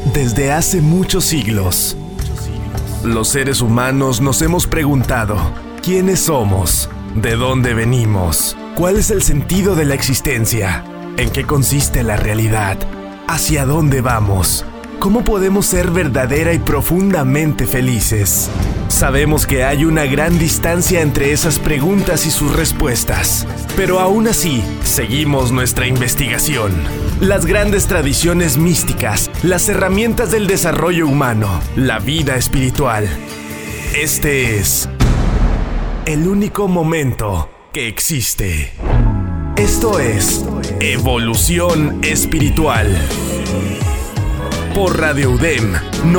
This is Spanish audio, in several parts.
Desde hace muchos siglos, los seres humanos nos hemos preguntado, ¿quiénes somos? ¿De dónde venimos? ¿Cuál es el sentido de la existencia? ¿En qué consiste la realidad? ¿Hacia dónde vamos? ¿Cómo podemos ser verdadera y profundamente felices? Sabemos que hay una gran distancia entre esas preguntas y sus respuestas, pero aún así, seguimos nuestra investigación. Las grandes tradiciones místicas, las herramientas del desarrollo humano, la vida espiritual. Este es el único momento que existe. Esto es Evolución Espiritual. Por Radio UDEM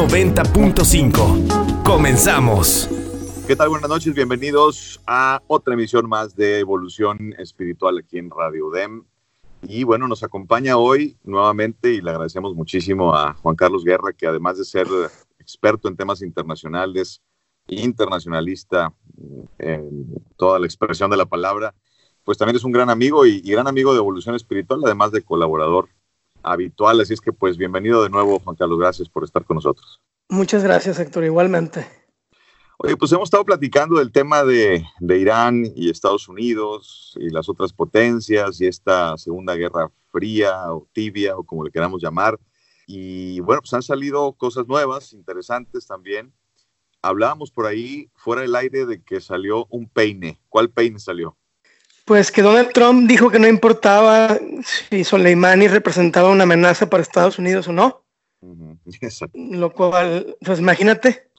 90.5. Comenzamos. ¿Qué tal? Buenas noches, bienvenidos a otra emisión más de Evolución Espiritual aquí en Radio UDEM. Y bueno, nos acompaña hoy nuevamente y le agradecemos muchísimo a Juan Carlos Guerra, que además de ser experto en temas internacionales, internacionalista en toda la expresión de la palabra, pues también es un gran amigo y gran amigo de Evolución Espiritual, además de colaborador habitual. Así es que pues bienvenido de nuevo, Juan Carlos, gracias por estar con nosotros. Muchas gracias, Héctor, igualmente. Oye, pues hemos estado platicando del tema de Irán y Estados Unidos y las otras potencias y esta Segunda Guerra Fría o tibia o como le queramos llamar. Y bueno, pues han salido cosas nuevas, interesantes también. Hablábamos por ahí fuera del aire de que salió un peine. ¿Cuál peine salió? Pues que Donald Trump dijo que no importaba si Soleimani representaba una amenaza para Estados Unidos o no. Exacto. Lo cual, pues imagínate,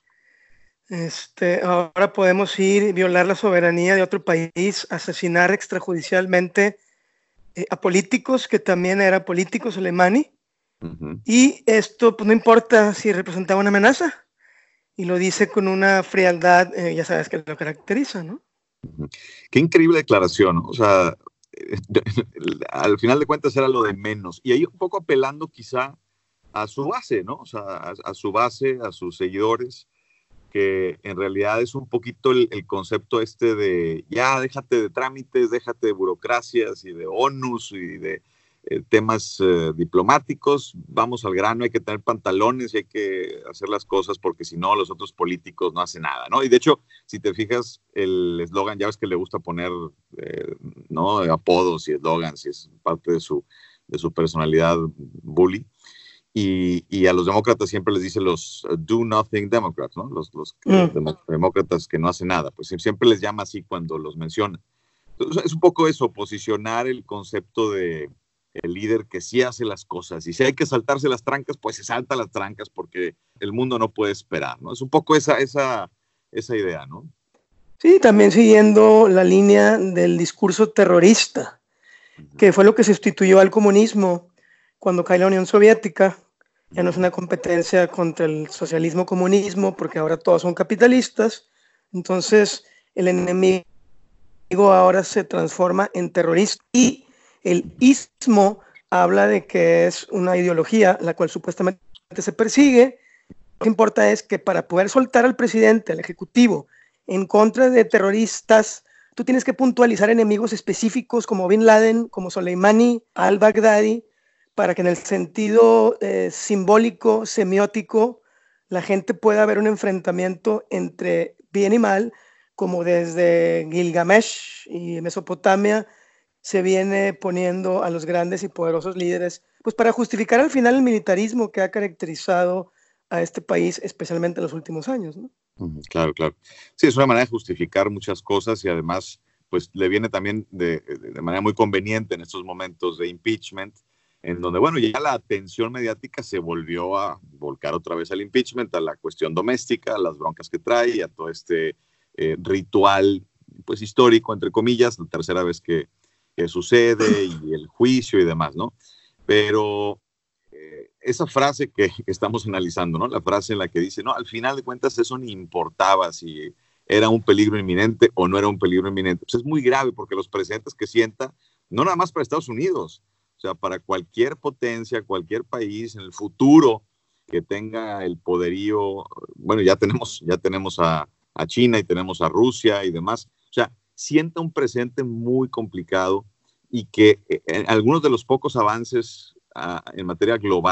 ahora podemos ir y violar la soberanía de otro país, asesinar extrajudicialmente a políticos, que también era político Soleimani. Y esto pues no importa si representaba una amenaza. Y lo dice con una frialdad, ya sabes que lo caracteriza, ¿no? Qué increíble declaración, ¿no? O sea, al final de cuentas era lo de menos. Y ahí un poco apelando quizá a su base, ¿no? O sea, a su base, a sus seguidores, que en realidad es un poquito el concepto de ya déjate de trámites, déjate de burocracias y de ONUs y de temas diplomáticos, vamos al grano, hay que tener pantalones y hay que hacer las cosas porque si no los otros políticos no hacen nada, ¿no? Y de hecho, si te fijas, el eslogan, ya ves que le gusta poner ¿no? apodos y eslogans y es parte de su personalidad bully. Y a los demócratas siempre les dice los do nothing Democrats, ¿no? Los demócratas que no hacen nada, pues siempre les llama así cuando los menciona. Entonces, es un poco eso, posicionar el concepto de el líder que sí hace las cosas, y si hay que saltarse las trancas, pues se salta las trancas porque el mundo no puede esperar, ¿no? Es un poco esa idea, ¿no? Sí, también siguiendo la línea del discurso terrorista, que fue lo que sustituyó al comunismo cuando cae la Unión Soviética. Ya no es una competencia contra el socialismo-comunismo, porque ahora todos son capitalistas. Entonces, el enemigo ahora se transforma en terrorista. Y el ismo habla de que es una ideología la cual supuestamente se persigue. Lo que importa es que para poder soltar al presidente, al ejecutivo, en contra de terroristas, tú tienes que puntualizar enemigos específicos como Bin Laden, como Soleimani, al-Baghdadi, para que en el sentido simbólico, semiótico, la gente pueda ver un enfrentamiento entre bien y mal, como desde Gilgamesh y Mesopotamia se viene poniendo a los grandes y poderosos líderes, pues para justificar al final el militarismo que ha caracterizado a este país, especialmente en los últimos años, ¿no? Claro, claro. Sí, es una manera de justificar muchas cosas y además pues le viene también de manera muy conveniente en estos momentos de impeachment, en donde, bueno, ya la atención mediática se volvió a volcar otra vez al impeachment, a la cuestión doméstica, a las broncas que trae, a todo este ritual, pues histórico, entre comillas, la tercera vez que sucede y el juicio y demás, ¿no? Pero esa frase que estamos analizando, ¿no? La frase en la que dice, no, al final de cuentas eso ni importaba si era un peligro inminente o no era un peligro inminente. Pues es muy grave porque los precedentes que sienta, no nada más para Estados Unidos, o sea, para cualquier potencia, cualquier país en el futuro que tenga el poderío, bueno, ya tenemos a China y tenemos a Rusia y demás, o sea, sienta un presente muy complicado y que algunos de los pocos avances en materia global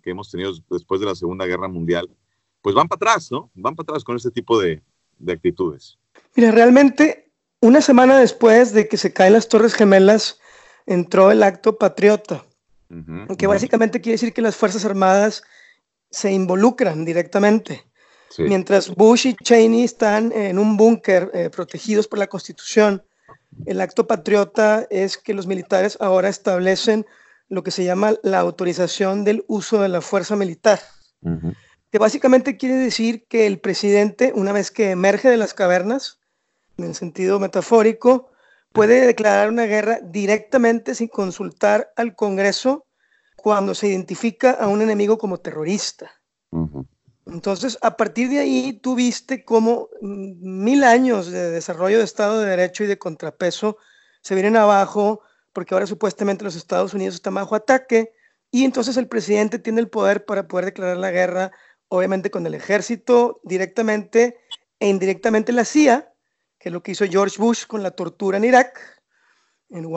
que hemos tenido después de la Segunda Guerra Mundial, pues van para atrás, ¿no? Van para atrás con este tipo de actitudes. Mira, realmente, una semana después de que se caen las Torres Gemelas, entró el Acto Patriota, que básicamente quiere decir que las Fuerzas Armadas se involucran directamente. Sí. Mientras Bush y Cheney están en un búnker protegidos por la Constitución, el Acto Patriota es que los militares ahora establecen lo que se llama la autorización del uso de la fuerza militar, que básicamente quiere decir que el presidente, una vez que emerge de las cavernas, en el sentido metafórico, puede declarar una guerra directamente sin consultar al Congreso cuando se identifica a un enemigo como terrorista. Entonces, a partir de ahí, tú viste cómo 1000 años de desarrollo de Estado de Derecho y de contrapeso se vienen abajo, porque ahora supuestamente los Estados Unidos están bajo ataque, y entonces el presidente tiene el poder para poder declarar la guerra, obviamente con el ejército directamente e indirectamente la CIA, que es lo que hizo George Bush con la tortura en Irak, en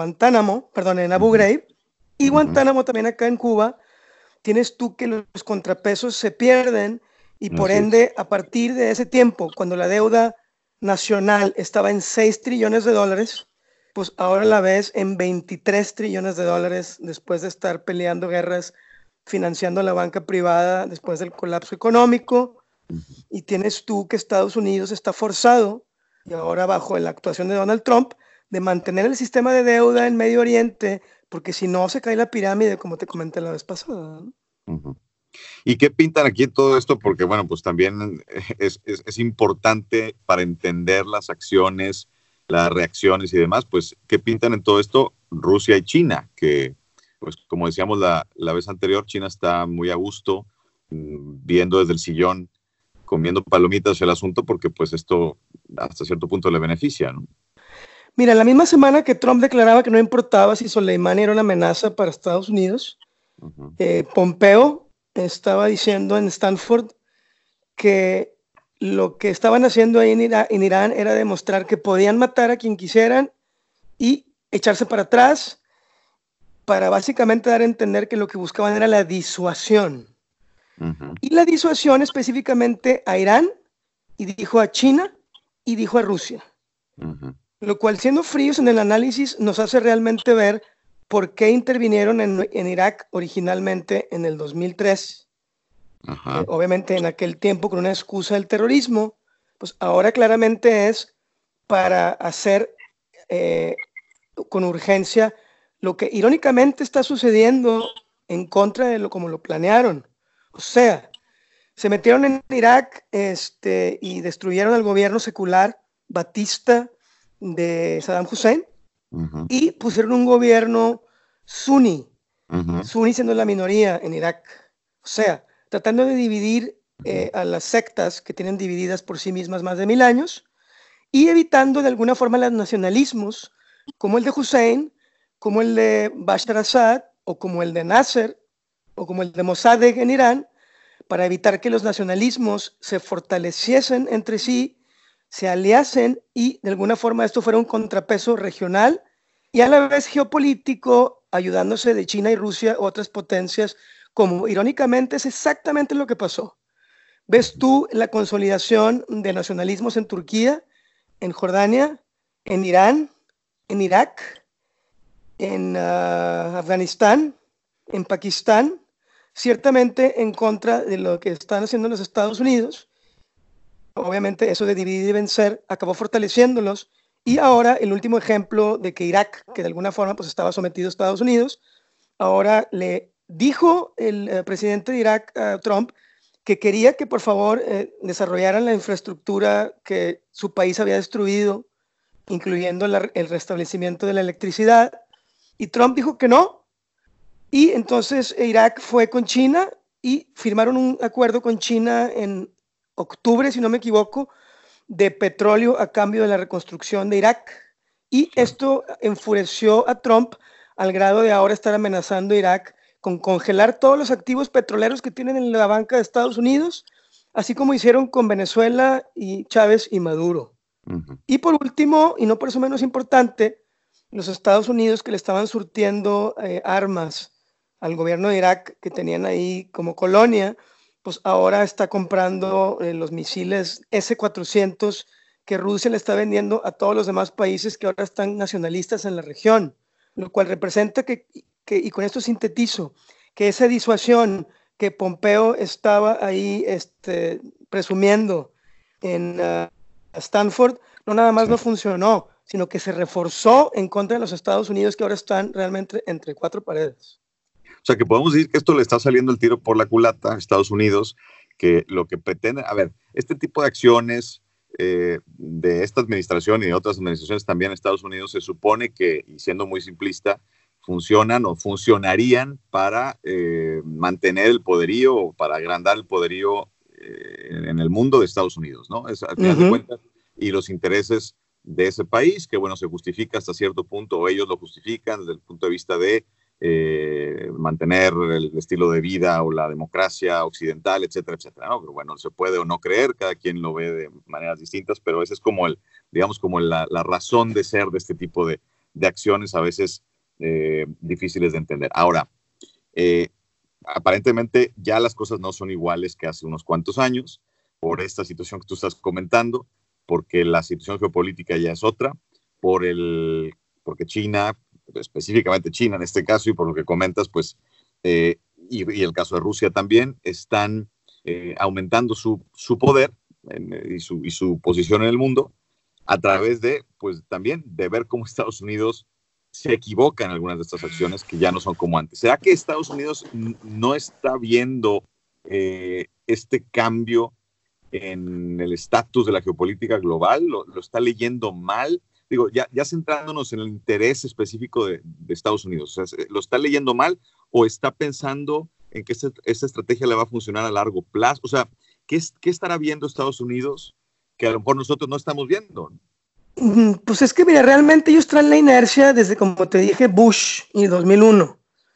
Abu Ghraib, y Guantánamo también acá en Cuba. Tienes tú que los contrapesos se pierden y por ende, a partir de ese tiempo, cuando la deuda nacional estaba en 6 trillones de dólares, pues ahora la ves en 23 trillones de dólares después de estar peleando guerras, financiando la banca privada después del colapso económico. Y tienes tú que Estados Unidos está forzado, y ahora bajo la actuación de Donald Trump, de mantener el sistema de deuda en Medio Oriente, porque si no se cae la pirámide, como te comenté la vez pasada, ¿no? ¿Y qué pintan aquí en todo esto? Porque, bueno, pues también es importante para entender las acciones, las reacciones y demás, pues, ¿qué pintan en todo esto Rusia y China? Que, pues, como decíamos la vez anterior, China está muy a gusto, viendo desde el sillón, comiendo palomitas el asunto, porque, pues, esto hasta cierto punto le beneficia, ¿no? Mira, la misma semana que Trump declaraba que no importaba si Soleimani era una amenaza para Estados Unidos, Pompeo estaba diciendo en Stanford que lo que estaban haciendo ahí en Irán era demostrar que podían matar a quien quisieran y echarse para atrás para básicamente dar a entender que lo que buscaban era la disuasión. Y la disuasión específicamente a Irán, y dijo a China, y dijo a Rusia. Lo cual, siendo fríos en el análisis, nos hace realmente ver por qué intervinieron en Irak originalmente en el 2003. Obviamente en aquel tiempo con una excusa del terrorismo, pues ahora claramente es para hacer con urgencia lo que irónicamente está sucediendo en contra de lo como lo planearon. O sea, se metieron en Irak y destruyeron al gobierno secular batista de Saddam Hussein y pusieron un gobierno suní, suní siendo la minoría en Irak. O sea, tratando de dividir a las sectas que tienen divididas por sí mismas más de 1000 años y evitando de alguna forma los nacionalismos como el de Hussein, como el de Bashar al-Assad o como el de Nasser o como el de Mossadegh en Irán, para evitar que los nacionalismos se fortaleciesen entre sí, se aliasen y de alguna forma esto fuera un contrapeso regional y a la vez geopolítico, ayudándose de China y Rusia, otras potencias, como irónicamente es exactamente lo que pasó. ¿Ves tú la consolidación de nacionalismos en Turquía, en Jordania, en Irán, en Irak, en Afganistán, en Pakistán, ciertamente en contra de lo que están haciendo los Estados Unidos? Obviamente eso de dividir y vencer acabó fortaleciéndolos y ahora el último ejemplo de que Irak, que de alguna forma pues estaba sometido a Estados Unidos, ahora le dijo el presidente de Irak, Trump, que quería que por favor desarrollaran la infraestructura que su país había destruido, incluyendo el restablecimiento de la electricidad, y Trump dijo que no, y entonces Irak fue con China y firmaron un acuerdo con China en octubre, si no me equivoco, de petróleo a cambio de la reconstrucción de Irak, y esto enfureció a Trump al grado de ahora estar amenazando a Irak con congelar todos los activos petroleros que tienen en la banca de Estados Unidos, así como hicieron con Venezuela y Chávez y Maduro. Y por último, y no por eso menos importante, los Estados Unidos, que le estaban surtiendo armas al gobierno de Irak que tenían ahí como colonia, pues ahora está comprando los misiles S-400 que Rusia le está vendiendo a todos los demás países que ahora están nacionalistas en la región, lo cual representa y con esto sintetizo, que esa disuasión que Pompeo estaba ahí presumiendo en Stanford, no nada más no funcionó, sino que se reforzó en contra de los Estados Unidos, que ahora están realmente entre cuatro paredes. O sea, que podemos decir que esto le está saliendo el tiro por la culata a Estados Unidos, que lo que pretende, a ver, este tipo de acciones de esta administración y de otras administraciones también en Estados Unidos se supone que, y siendo muy simplista, funcionan o funcionarían para mantener el poderío o para agrandar el poderío en el mundo de Estados Unidos, ¿no? Es al final de cuentas, y los intereses de ese país, que bueno, se justifica hasta cierto punto, o ellos lo justifican desde el punto de vista de mantener el estilo de vida o la democracia occidental, etcétera, etcétera, ¿no? Pero bueno, se puede o no creer, cada quien lo ve de maneras distintas, pero esa es como digamos, como la razón de ser de este tipo de acciones a veces difíciles de entender. Ahora, aparentemente ya las cosas no son iguales que hace unos cuantos años por esta situación que tú estás comentando, porque la situación geopolítica ya es otra, porque China, específicamente China en este caso, y por lo que comentas, pues, y el caso de Rusia también, están aumentando su poder y su posición en el mundo a través de, pues, también de ver cómo Estados Unidos se equivoca en algunas de estas acciones que ya no son como antes. ¿Será que Estados Unidos no está viendo este cambio en el estatus de la geopolítica global? ¿Lo está leyendo mal? Digo, ya centrándonos en el interés específico de Estados Unidos. O sea, ¿lo está leyendo mal o está pensando en que esta estrategia le va a funcionar a largo plazo? O sea, ¿qué estará viendo Estados Unidos que a lo mejor nosotros no estamos viendo? Pues es que, mira, realmente ellos traen la inercia desde, como te dije, Bush y 2001.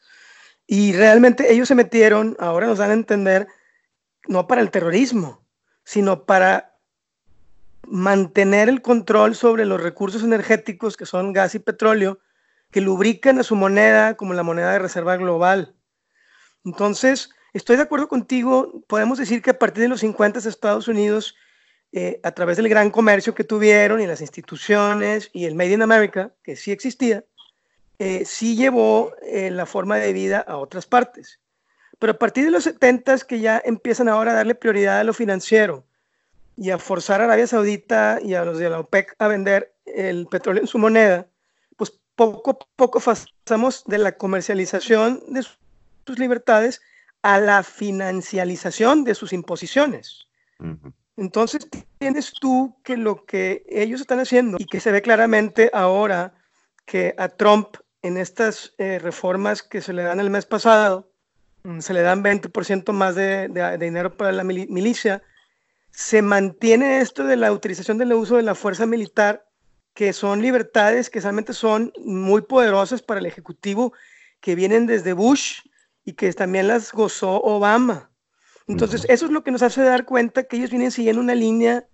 Y realmente ellos se metieron, ahora nos dan a entender, no para el terrorismo, sino para mantener el control sobre los recursos energéticos que son gas y petróleo, que lubrican a su moneda como la moneda de reserva global. Entonces, estoy de acuerdo contigo, podemos decir que a partir de los 50 Estados Unidos, a través del gran comercio que tuvieron y las instituciones y el Made in America, que sí existía, sí llevó la forma de vida a otras partes. Pero a partir de los 70 que ya empiezan ahora a darle prioridad a lo financiero y a forzar a Arabia Saudita y a los de la OPEC a vender el petróleo en su moneda, pues poco a poco pasamos de la comercialización de sus libertades a la financialización de sus imposiciones. Entonces tienes tú que lo que ellos están haciendo y que se ve claramente ahora que a Trump en estas reformas que se le dan el mes pasado, se le dan 20% más de dinero para la milicia, se mantiene esto de la utilización del uso de la fuerza militar, que son libertades que realmente son muy poderosas para el Ejecutivo, que vienen desde Bush y que también las gozó Obama. Entonces, eso es lo que nos hace dar cuenta que ellos vienen siguiendo una línea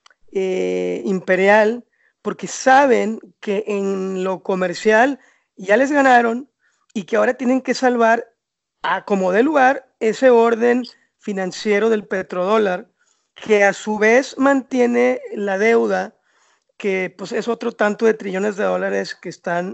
imperial, porque saben que en lo comercial ya les ganaron y que ahora tienen que salvar a como dé lugar ese orden financiero del petrodólar, que a su vez mantiene la deuda, que pues es otro tanto de trillones de dólares que están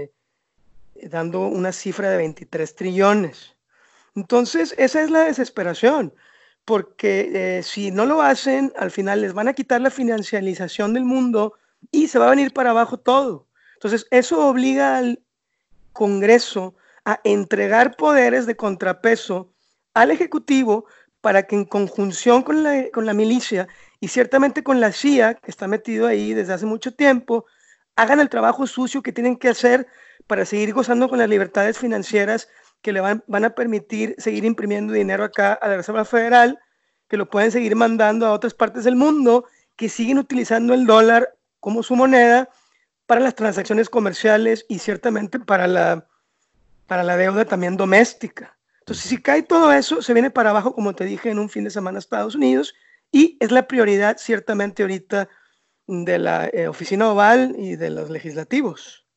dando una cifra de 23 trillones. Entonces, esa es la desesperación, porque si no lo hacen, al final les van a quitar la financialización del mundo y se va a venir para abajo todo. Entonces, eso obliga al Congreso a entregar poderes de contrapeso al Ejecutivo para que en conjunción con la milicia y ciertamente con la CIA, que está metido ahí desde hace mucho tiempo, hagan el trabajo sucio que tienen que hacer para seguir gozando con las libertades financieras que le van a permitir seguir imprimiendo dinero acá a la Reserva Federal, que lo pueden seguir mandando a otras partes del mundo, que siguen utilizando el dólar como su moneda para las transacciones comerciales y ciertamente para la deuda también doméstica. Entonces, si cae todo eso, se viene para abajo, como te dije, en un fin de semana a Estados Unidos, y es la prioridad ciertamente ahorita de la Oficina Oval y de los legislativos.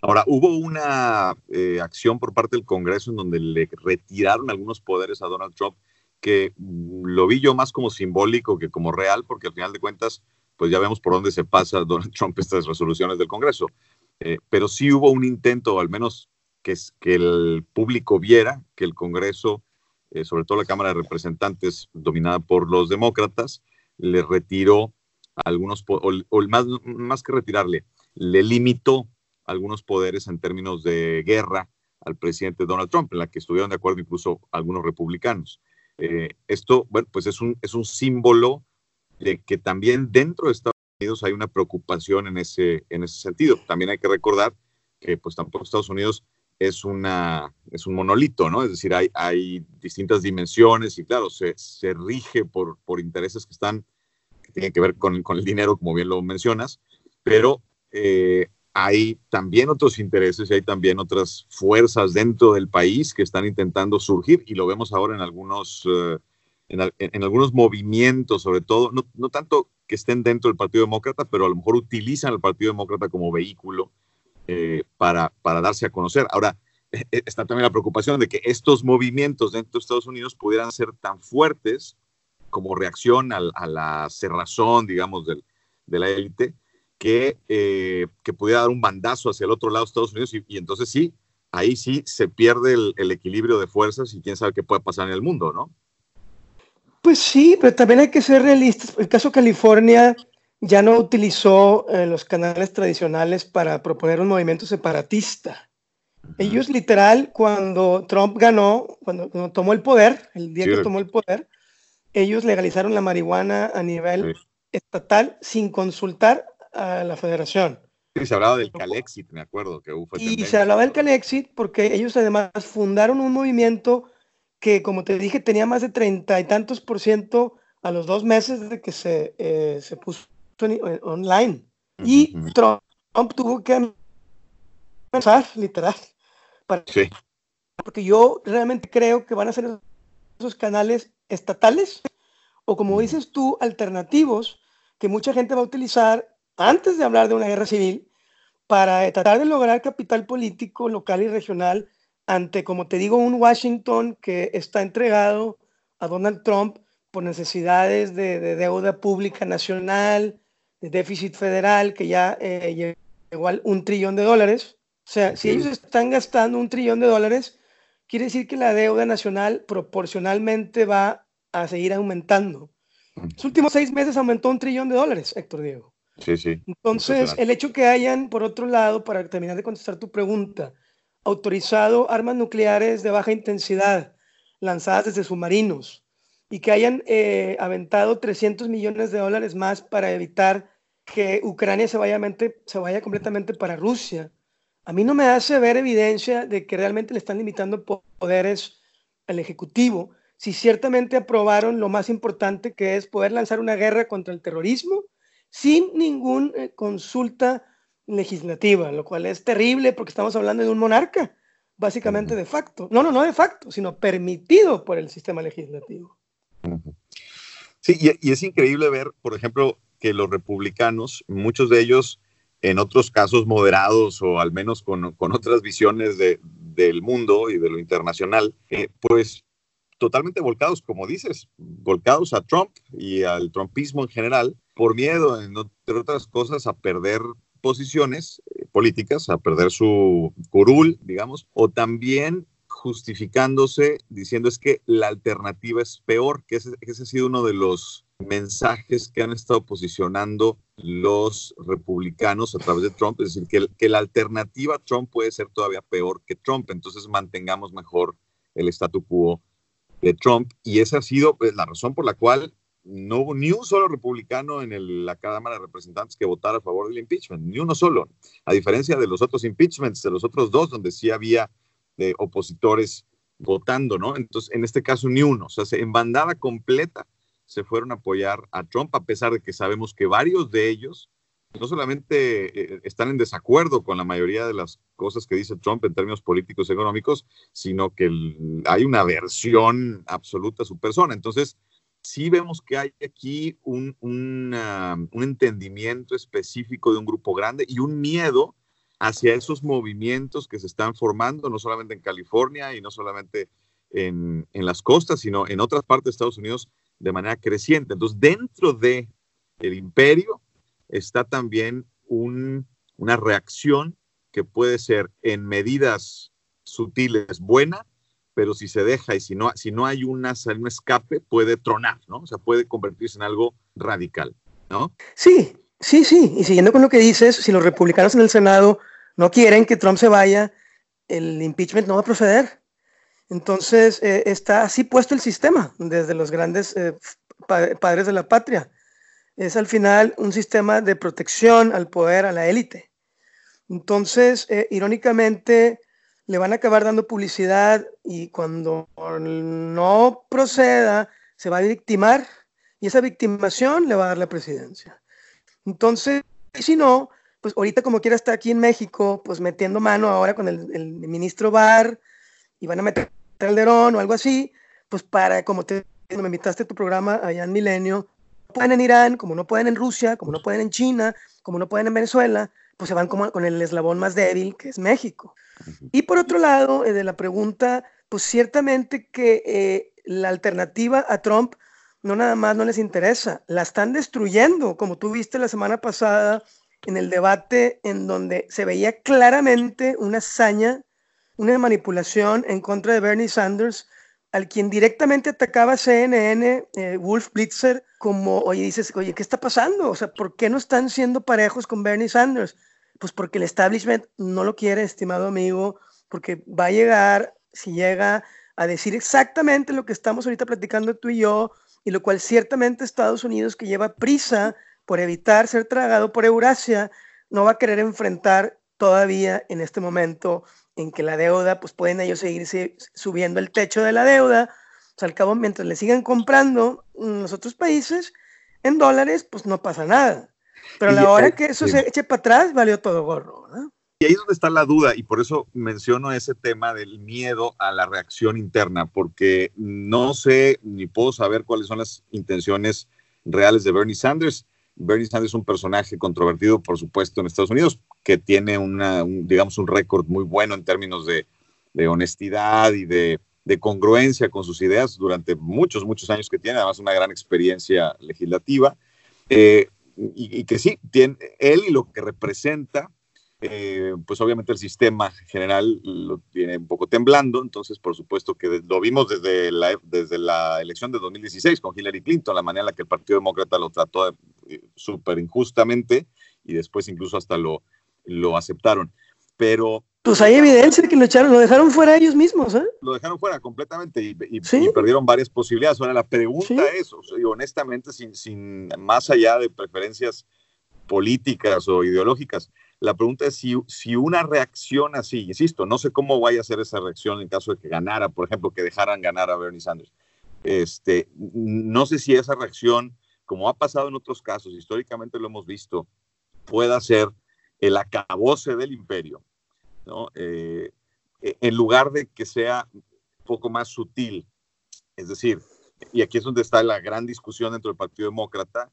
Ahora, hubo una acción por parte del Congreso en donde le retiraron algunos poderes a Donald Trump, que lo vi yo más como simbólico que como real, porque al final de cuentas, pues ya vemos por dónde se pasa Donald Trump estas resoluciones del Congreso. Pero sí hubo un intento, al menos que el público viera que el Congreso, sobre todo la Cámara de Representantes, dominada por los demócratas, le retiró algunos, o más que retirarle, le limitó algunos poderes en términos de guerra al presidente Donald Trump, en la que estuvieron de acuerdo incluso algunos republicanos. Esto, bueno, pues es un símbolo de que también dentro de Estados Unidos hay una preocupación en ese sentido. También hay que recordar que pues tampoco Estados Unidos es un monolito, ¿no? Es decir, hay distintas dimensiones y claro, se rige por intereses que tienen que ver con el dinero, como bien lo mencionas, pero hay también otros intereses y hay también otras fuerzas dentro del país que están intentando surgir y lo vemos ahora en algunos movimientos, sobre todo, no tanto que estén dentro del Partido Demócrata, pero a lo mejor utilizan al Partido Demócrata como vehículo para darse a conocer. Ahora, está también la preocupación de que estos movimientos dentro de Estados Unidos pudieran ser tan fuertes como reacción a la cerrazón, digamos, de la élite, que pudiera dar un bandazo hacia el otro lado de Estados Unidos y entonces sí, ahí sí se pierde el equilibrio de fuerzas y quién sabe qué puede pasar en el mundo, ¿no? Pues sí, pero también hay que ser realistas. El caso California ya no utilizó los canales tradicionales para proponer un movimiento separatista. Ellos literal, cuando Trump ganó, cuando tomó el poder, el día que tomó el poder, ellos legalizaron la marihuana a nivel estatal sin consultar a la federación. Sí, se hablaba del Calexit, me acuerdo. Y se hablaba del Calexit porque ellos además fundaron un movimiento que, como te dije, tenía más de 30 y tantos % a los 2 meses de que se puso online. Y Trump tuvo que empezar, literal. Porque yo realmente creo que van a ser esos canales estatales o, como dices tú, alternativos que mucha gente va a utilizar antes de hablar de una guerra civil para tratar de lograr capital político local y regional ante, como te digo, un Washington que está entregado a Donald Trump por necesidades de deuda pública nacional, de déficit federal, que ya llegó al $1 trillón. O sea, si ellos están gastando $1 trillón, quiere decir que la deuda nacional proporcionalmente va a seguir aumentando. Los últimos 6 meses aumentó $1 trillón, Héctor Diego. Sí. Entonces, el hecho que hayan, por otro lado, para terminar de contestar tu pregunta, autorizado armas nucleares de baja intensidad lanzadas desde submarinos y que hayan aventado $300 millones más para evitar que Ucrania se vaya completamente para Rusia, a mí no me hace ver evidencia de que realmente le están limitando poderes al Ejecutivo, si ciertamente aprobaron lo más importante, que es poder lanzar una guerra contra el terrorismo sin ninguna consulta legislativa, lo cual es terrible porque estamos hablando de un monarca, básicamente de facto. No de facto, sino permitido por el sistema legislativo. Sí, y es increíble ver, por ejemplo, que los republicanos, muchos de ellos en otros casos moderados o al menos con otras visiones del mundo y de lo internacional, pues totalmente volcados, como dices, volcados a Trump y al trumpismo en general, por miedo, entre otras cosas, a perder posiciones políticas, a perder su curul, digamos, o también justificándose, diciendo es que la alternativa es peor, que ese ha sido uno de los mensajes que han estado posicionando los republicanos a través de Trump, es decir, que la alternativa a Trump puede ser todavía peor que Trump, entonces mantengamos mejor el statu quo de Trump, y esa ha sido la razón por la cual no hubo ni un solo republicano en la Cámara de Representantes que votara a favor del impeachment, ni uno solo, a diferencia de los otros impeachments, de los otros dos, donde sí había opositores votando, ¿no? Entonces, en este caso, ni uno, o sea, en bandada completa se fueron a apoyar a Trump, a pesar de que sabemos que varios de ellos no solamente están en desacuerdo con la mayoría de las cosas que dice Trump en términos políticos y económicos, sino que hay una aversión absoluta a su persona. Entonces, sí vemos que hay aquí un entendimiento específico de un grupo grande y un miedo hacia esos movimientos que se están formando, no solamente en California y no solamente en las costas, sino en otras partes de Estados Unidos de manera creciente. Entonces, dentro del imperio está también una reacción que puede ser en medidas sutiles buena, pero si se deja y si no hay un escape, puede tronar, ¿no? O sea, puede convertirse en algo radical, ¿no? Sí. Y siguiendo con lo que dices, si los republicanos en el Senado no quieren que Trump se vaya, el impeachment no va a proceder. Entonces, está así puesto el sistema desde los grandes padres de la patria. Es al final un sistema de protección al poder, a la élite. Entonces, irónicamente, le van a acabar dando publicidad y cuando no proceda, se va a victimar y esa victimación le va a dar la presidencia. Entonces, si no, pues ahorita como quiera está aquí en México, pues metiendo mano ahora con el ministro Barr y van a meter Calderón o algo así, pues para, como me invitaste a tu programa allá en Milenio, no pueden en Irán, como no pueden en Rusia, como no pueden en China, como no pueden en Venezuela, pues se van como con el eslabón más débil, que es México. Y por otro lado, de la pregunta, pues ciertamente que la alternativa a Trump no nada más no les interesa, la están destruyendo, como tú viste la semana pasada en el debate en donde se veía claramente una hazaña, una manipulación en contra de Bernie Sanders, al quien directamente atacaba CNN, Wolf Blitzer, como, oye, ¿qué está pasando? O sea, ¿por qué no están siendo parejos con Bernie Sanders? Pues porque el establishment no lo quiere, estimado amigo, porque va a llegar, si llega a decir exactamente lo que estamos ahorita platicando tú y yo, y lo cual ciertamente Estados Unidos, que lleva prisa por evitar ser tragado por Eurasia, no va a querer enfrentar todavía en este momento en que la deuda, pues pueden ellos seguirse subiendo el techo de la deuda, pues al cabo mientras le sigan comprando los otros países en dólares, pues no pasa nada. Pero a la hora que eso se eche para atrás, valió todo gorro, ¿no? Y ahí es donde está la duda, y por eso menciono ese tema del miedo a la reacción interna, porque no sé ni puedo saber cuáles son las intenciones reales de Bernie Sanders. Bernie Sanders es un personaje controvertido, por supuesto, en Estados Unidos, que tiene digamos, un récord muy bueno en términos de honestidad y de congruencia con sus ideas durante muchos años que tiene, además una gran experiencia legislativa, y que sí, tiene, él y lo que representa, pues obviamente el sistema general lo tiene un poco temblando. Entonces por supuesto que lo vimos desde la elección de 2016 con Hillary Clinton, la manera en la que el Partido Demócrata lo trató súper injustamente y después incluso hasta lo aceptaron, pero pues hay evidencia de que lo dejaron fuera ellos mismos, ¿eh? Lo dejaron fuera completamente y ¿Sí? perdieron varias posibilidades. Ahora la pregunta es, y honestamente, sin más allá de preferencias políticas o ideológicas, la pregunta es si una reacción así, insisto, no sé cómo vaya a ser esa reacción en caso de que ganara, por ejemplo, que dejaran ganar a Bernie Sanders. No sé si esa reacción, como ha pasado en otros casos, históricamente lo hemos visto, pueda ser el acabose del imperio, ¿no? En lugar de que sea un poco más sutil. Es decir, y aquí es donde está la gran discusión dentro del Partido Demócrata,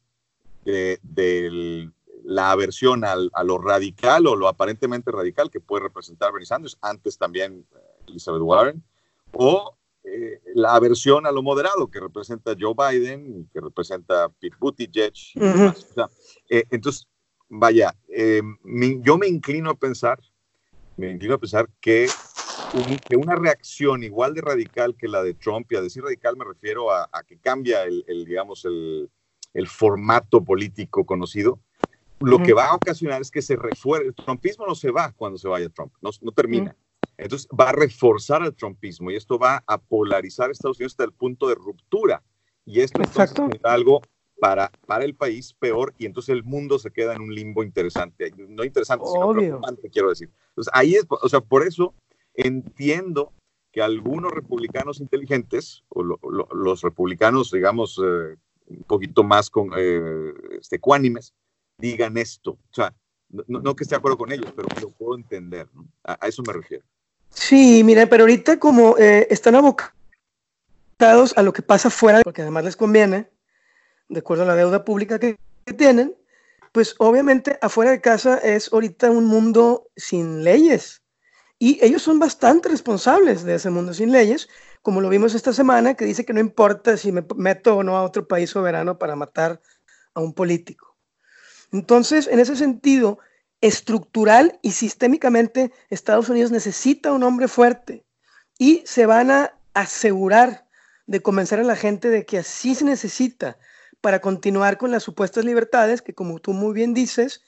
de la aversión a lo radical o lo aparentemente radical que puede representar Bernie Sanders, antes también Elizabeth Warren, o la aversión a lo moderado que representa Joe Biden, que representa Pete Buttigieg. O sea, entonces, vaya, yo me inclino a pensar que una reacción igual de radical que la de Trump, y a decir radical me refiero a que cambia digamos, el formato político conocido, lo que va a ocasionar es que se refuerce. El trumpismo no se va cuando se vaya Trump, no termina. Entonces va a reforzar el trumpismo y esto va a polarizar a Estados Unidos hasta el punto de ruptura. Y esto entonces es algo para el país peor, y entonces el mundo se queda en un limbo interesante. No interesante, sino preocupante, quiero decir. Entonces ahí es, o sea, por eso entiendo que algunos republicanos inteligentes, o los republicanos, digamos, un poquito más ecuánimes, digan esto. O sea, no que esté de acuerdo con ellos, pero que lo puedo entender, ¿no? A eso me refiero. Sí, mira, pero ahorita como están abocados a lo que pasa fuera, porque además les conviene, de acuerdo a la deuda pública que tienen, pues obviamente afuera de casa es ahorita un mundo sin leyes. Y ellos son bastante responsables de ese mundo sin leyes, como lo vimos esta semana, que dice que no importa si me meto o no a otro país soberano para matar a un político. Entonces, en ese sentido, estructural y sistémicamente, Estados Unidos necesita un hombre fuerte y se van a asegurar de convencer a la gente de que así se necesita para continuar con las supuestas libertades que, como tú muy bien dices,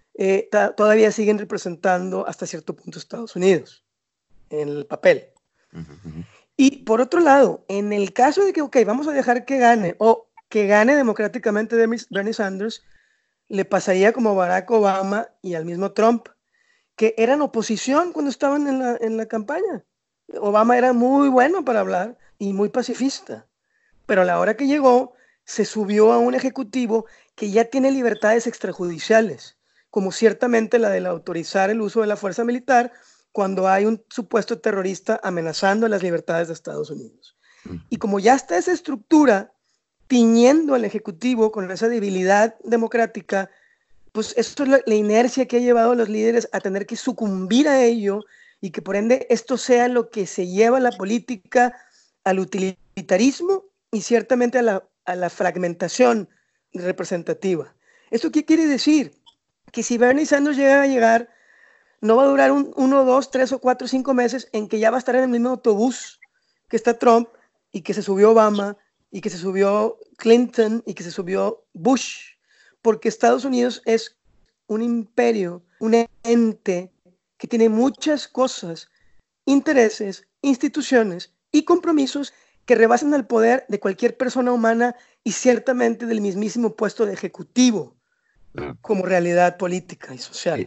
todavía siguen representando hasta cierto punto Estados Unidos en el papel. Uh-huh. Y por otro lado, en el caso de que, vamos a dejar que gane o que gane democráticamente Bernie Sanders, le pasaría como Barack Obama y al mismo Trump, que eran oposición cuando estaban en la campaña. Obama era muy bueno para hablar y muy pacifista, pero a la hora que llegó se subió a un ejecutivo que ya tiene libertades extrajudiciales, como ciertamente la de autorizar el uso de la fuerza militar cuando hay un supuesto terrorista amenazando las libertades de Estados Unidos. Y como ya está esa estructura tiñendo al Ejecutivo con esa debilidad democrática, pues esto es la inercia que ha llevado a los líderes a tener que sucumbir a ello y que por ende esto sea lo que se lleva a la política al utilitarismo y ciertamente a la fragmentación representativa. ¿Esto qué quiere decir? Que si Bernie Sanders llega a llegar, no va a durar 1, 2, 3 o 4, 5 meses en que ya va a estar en el mismo autobús que está Trump y que se subió Obama y que se subió Clinton y que se subió Bush, porque Estados Unidos es un imperio, un ente que tiene muchas cosas, intereses, instituciones y compromisos que rebasan el poder de cualquier persona humana y ciertamente del mismísimo puesto de ejecutivo como realidad política y social.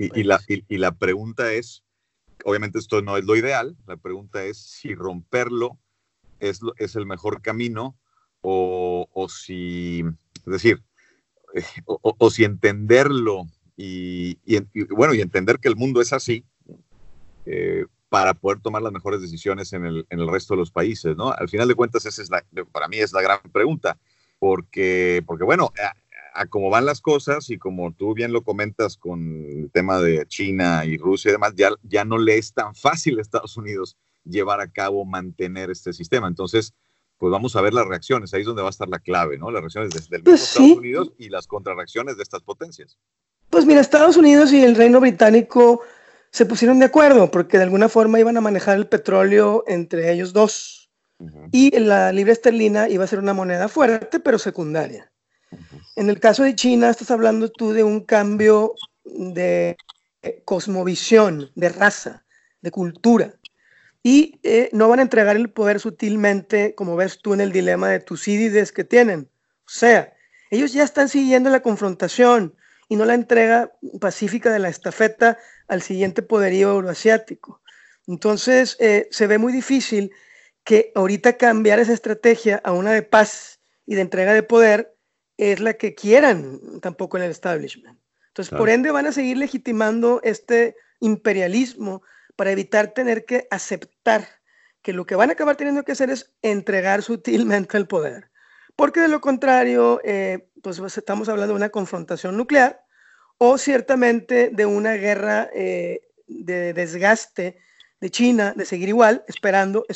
Y la pregunta es, obviamente esto no es lo ideal, la pregunta es si romperlo es el mejor camino o si, es decir, o si entenderlo y entender que el mundo es así para poder tomar las mejores decisiones en el resto de los países, ¿no? Al final de cuentas, para mí es la gran pregunta, porque bueno, a cómo van las cosas y como tú bien lo comentas con el tema de China y Rusia y demás, ya no le es tan fácil a Estados Unidos llevar a cabo, mantener este sistema. Entonces, pues vamos a ver las reacciones. Ahí es donde va a estar la clave, ¿no? Las reacciones del mismo Estados Unidos y las contrarreacciones de estas potencias. Pues mira, Estados Unidos y el Reino Británico se pusieron de acuerdo porque de alguna forma iban a manejar el petróleo entre ellos dos. Uh-huh. Y la libra esterlina iba a ser una moneda fuerte, pero secundaria. Uh-huh. En el caso de China, estás hablando tú de un cambio de cosmovisión, de raza, de cultura. Y no van a entregar el poder sutilmente, como ves tú en el dilema de Tucídides que tienen. O sea, ellos ya están siguiendo la confrontación y no la entrega pacífica de la estafeta al siguiente poderío euroasiático. Entonces, se ve muy difícil que ahorita cambiar esa estrategia a una de paz y de entrega de poder es la que quieran tampoco en el establishment. Entonces, claro, por ende van a seguir legitimando este imperialismo para evitar tener que aceptar que lo que van a acabar teniendo que hacer es entregar sutilmente el poder. Porque de lo contrario, pues estamos hablando de una confrontación nuclear o ciertamente de una guerra de desgaste de China, de seguir igual, esperando,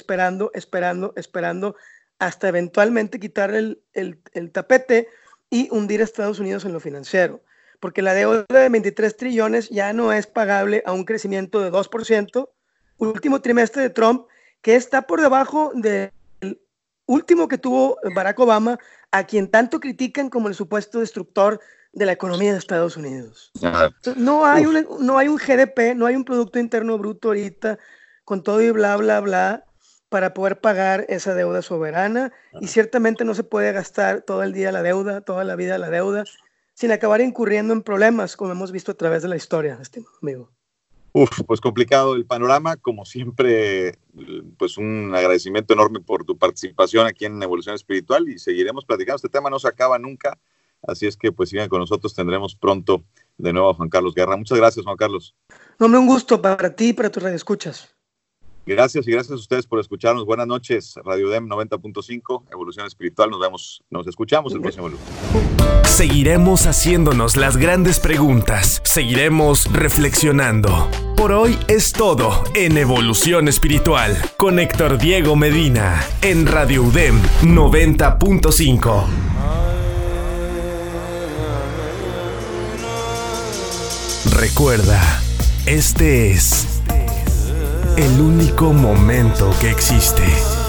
hasta eventualmente quitar el tapete y hundir a Estados Unidos en lo financiero. Porque la deuda de 23 trillones ya no es pagable a un crecimiento de 2%, último trimestre de Trump, que está por debajo del último que tuvo Barack Obama, a quien tanto critican como el supuesto destructor de la economía de Estados Unidos. Entonces, no hay un GDP, no hay un Producto Interno Bruto ahorita, con todo y bla, bla, bla, para poder pagar esa deuda soberana, y ciertamente no se puede gastar todo el día la deuda, toda la vida la deuda, sin acabar incurriendo en problemas, como hemos visto a través de la historia, estimado amigo. Pues complicado el panorama, como siempre, pues un agradecimiento enorme por tu participación aquí en Evolución Espiritual y seguiremos platicando. Este tema no se acaba nunca, así es que pues sigan con nosotros, tendremos pronto de nuevo a Juan Carlos Guerra. Muchas gracias, Juan Carlos. No, hombre, un gusto para ti y para tus radioescuchas. Gracias y gracias a ustedes por escucharnos. Buenas noches, Radio UDEM 90.5, Evolución Espiritual. Nos escuchamos el próximo lunes. Seguiremos haciéndonos las grandes preguntas. Seguiremos reflexionando. Por hoy es todo en Evolución Espiritual con Héctor Diego Medina en Radio UDEM 90.5. Recuerda, este es el único momento que existe.